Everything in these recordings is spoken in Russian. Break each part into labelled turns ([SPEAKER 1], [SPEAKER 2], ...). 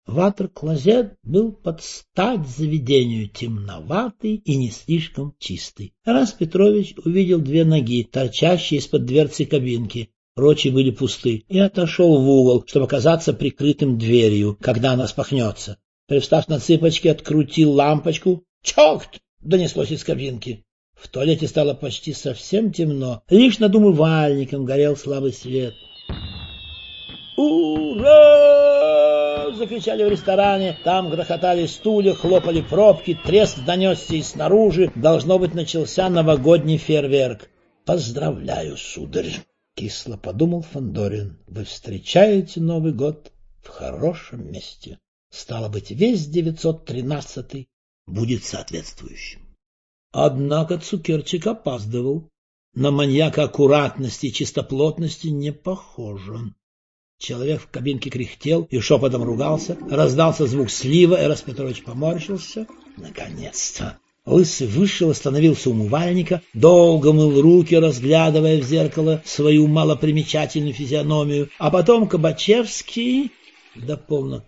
[SPEAKER 1] Ватер-клозет был под стать заведению, темноватый и не слишком чистый. Тарас Петрович увидел две ноги, торчащие из-под дверцы кабинки. Прочие были пусты, и отошел в угол, чтобы оказаться прикрытым дверью, когда она спахнется. Привстав на цыпочки, открутил лампочку. «Чёрт!» — донеслось из кабинки. В туалете стало почти совсем темно, лишь над умывальником горел слабый свет. «Ура!» — закричали в ресторане. Там грохотали стулья, хлопали пробки, треск донесся и снаружи. Должно быть, начался новогодний фейерверк. «Поздравляю, сударь!» — кисло подумал Фандорин. «Вы встречаете Новый год в хорошем месте. Стало быть, весь 913-й будет соответствующим». Однако Цукерчик опаздывал. На маньяка аккуратности и чистоплотности не похоже. Человек в кабинке кряхтел и шепотом ругался. Раздался звук слива, Тарас Петрович поморщился. Наконец-то! Лысый вышел, остановился у умывальника, долго мыл руки, разглядывая в зеркало свою малопримечательную физиономию. А потом Кабачевский... Да полно,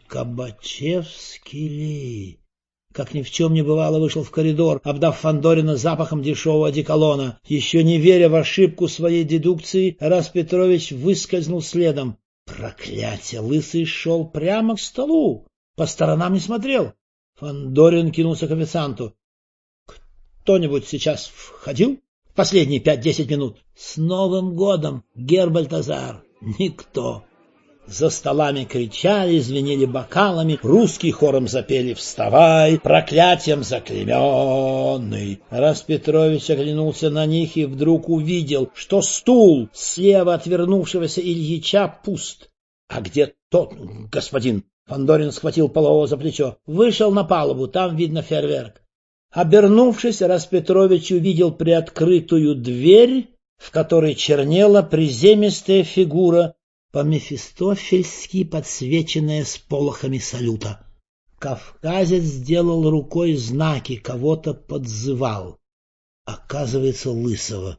[SPEAKER 1] Кабачевский ли... Как ни в чем не бывало, вышел в коридор, обдав Фандорина запахом дешевого одеколона. Еще не веря в ошибку своей дедукции, Тарас Петрович выскользнул следом. Проклятие! Лысый шел прямо к столу, по сторонам не смотрел. Фандорин кинулся к официанту. «Кто-нибудь сейчас входил? Последние 5-10 минут?» «С Новым годом, гер Бальтазар!» «Никто!» За столами кричали, звенели бокалами, русский хором запели «Вставай, проклятием заклейменный». Тарас Петрович оглянулся на них и вдруг увидел, что стул слева от вернувшегося Ильича пуст. «А где тот господин?» Фандорин схватил полового за плечо. «Вышел на палубу, там видно фейерверк». Обернувшись, Тарас Петрович увидел приоткрытую дверь, в которой чернела приземистая фигура, по-мефистофельски подсвеченная сполохами салюта. Кавказец сделал рукой знаки, кого-то подзывал. Оказывается, Лысого.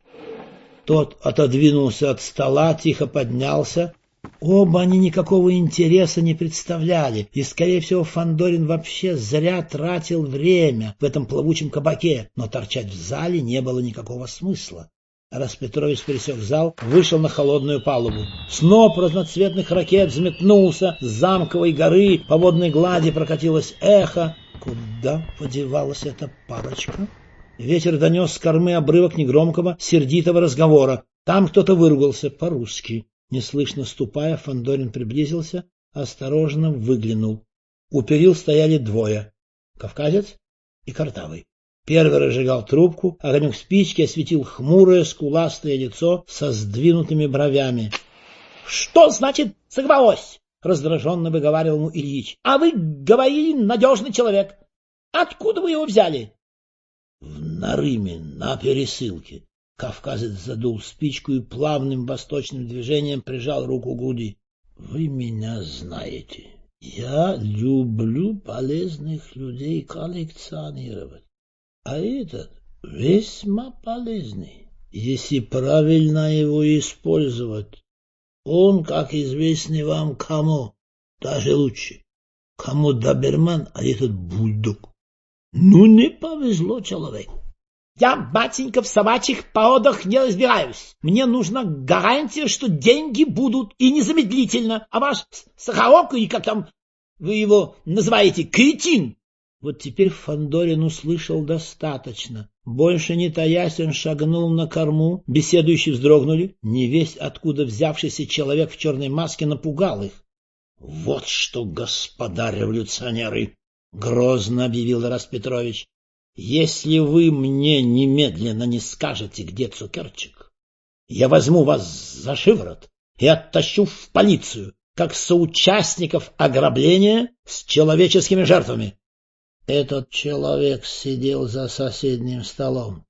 [SPEAKER 1] Тот отодвинулся от стола, тихо поднялся. Оба они никакого интереса не представляли, и, скорее всего, Фандорин вообще зря тратил время в этом плавучем кабаке, но торчать в зале не было никакого смысла. Тарас Петрович пересек зал, вышел на холодную палубу. Сноп разноцветных ракет взметнулся с замковой горы, по водной глади прокатилось эхо. Куда подевалась эта парочка? Ветер донес с кормы обрывок негромкого, сердитого разговора. Там кто-то выругался по-русски. Неслышно ступая, Фандорин приблизился, осторожно выглянул. У перил стояли двое — кавказец и картавый. Первый разжигал трубку, огонек спички осветил хмурое скуластое лицо со сдвинутыми бровями. — Что значит сорвалось? — раздраженно выговаривал ему Ильич. — А вы говорили, надежный человек. Откуда вы его взяли? — В Нарыме, на пересылке. Кавказец задул спичку и плавным восточным движением прижал руку к груди. — Вы меня знаете. Я люблю полезных людей коллекционировать. А этот весьма полезный, если правильно его использовать. Он, как известный вам, кому, даже лучше. Кому доберман, а этот бульдог. Ну, не повезло человеку. Я, батенька, в собачьих породах не разбираюсь. Мне нужна гарантия, что деньги будут и незамедлительно. А ваш Сахарок, и как там вы его называете, кретин. Вот теперь Фандорин услышал достаточно. Больше не таясь, он шагнул на корму. Беседующие вздрогнули. Невесть, откуда взявшийся человек в черной маске, напугал их. — Вот что, господа революционеры! — грозно объявил Тарас Петрович. — Если вы мне немедленно не скажете, где Цукерчик, я возьму вас за шиворот и оттащу в полицию, как соучастников ограбления с человеческими жертвами. Этот человек сидел за соседним столом.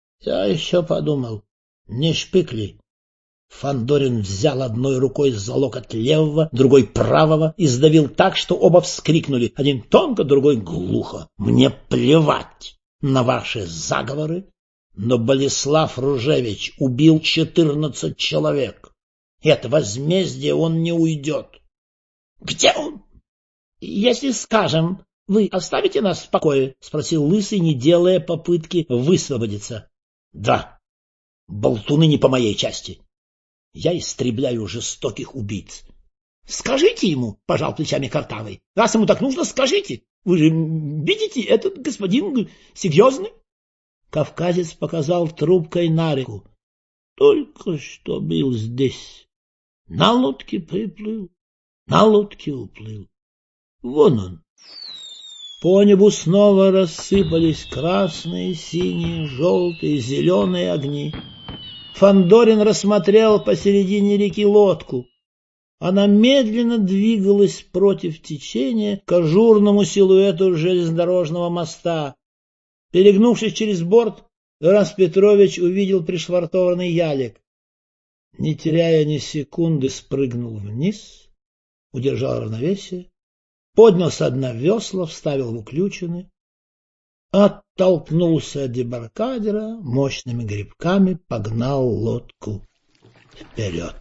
[SPEAKER 1] Я еще подумал, не шпик ли? Фандорин взял одной рукой за локоть левого, другой правого и сдавил так, что оба вскрикнули. Один тонко, другой глухо. Мне плевать на ваши заговоры, но Болеслав Ружевич убил 14 человек. И от возмездия он не уйдет. Где он? Если скажем, вы оставите нас в покое? — спросил Лысый, не делая попытки высвободиться. — Да, болтуны не по моей части. Я истребляю жестоких убийц. — Скажите ему, — пожал плечами Картавый. — Раз ему так нужно, скажите. Вы же видите, этот господин серьезный. Кавказец показал трубкой на реку. Только что был здесь. На лодке приплыл, на лодке уплыл. Вон он. По небу снова рассыпались красные, синие, желтые, зеленые огни. Фандорин рассмотрел посередине реки лодку. Она медленно двигалась против течения к ажурному силуэту железнодорожного моста. Перегнувшись через борт, Тарас Петрович увидел пришвартованный ялик. Не теряя ни секунды, спрыгнул вниз, удержал равновесие, поднял со дна весла, вставил в уключины, оттолкнулся от дебаркадера, мощными гребками погнал лодку вперед.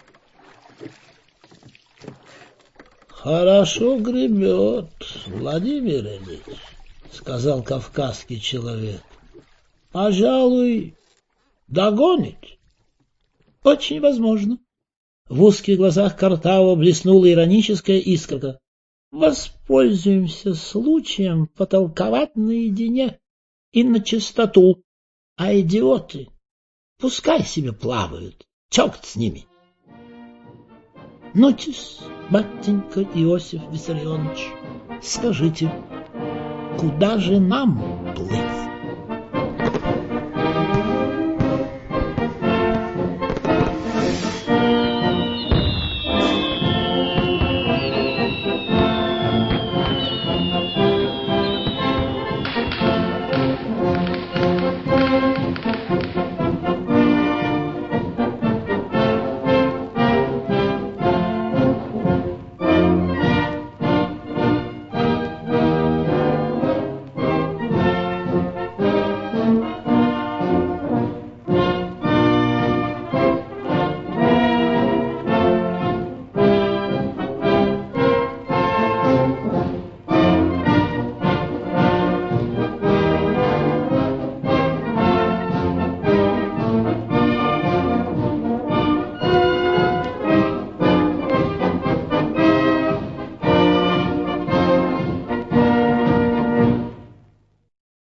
[SPEAKER 1] — Хорошо гребет, Владимир Ильич, — сказал кавказский человек. — Пожалуй, догонит. — Очень возможно. В узких глазах Картава блеснула ироническая искорка. — Воспользуемся случаем потолковать наедине и на чистоту. А идиоты пускай себе плавают, черт с ними. — Ну-тесь, батенька Иосиф Виссарионович, скажите, куда же нам плыть?